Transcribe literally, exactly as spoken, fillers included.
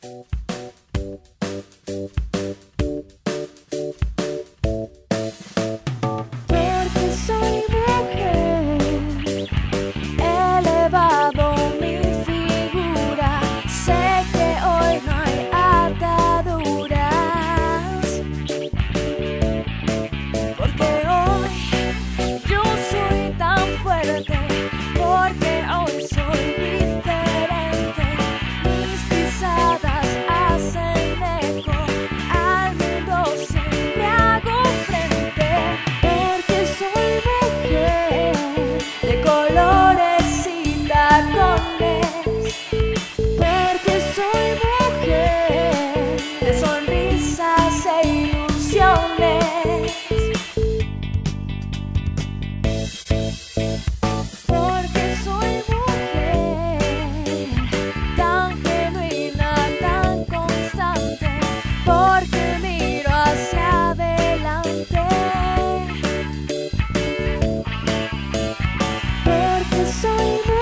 Porque soy mujer, he elevado mi figura. Sé que hoy no hay ataduras, porque hoy yo soy tan fuerte, porque hoy soy diferente. Mis pisadas hacen eco, al mundo siempre hago frente. Porque soy mujer de colores y tacones. Porque soy mujer de sonrisas e ilusiones. Porque soy mujer tan genuina, tan constante. Porque miro hacia adelante. Porque soy mujer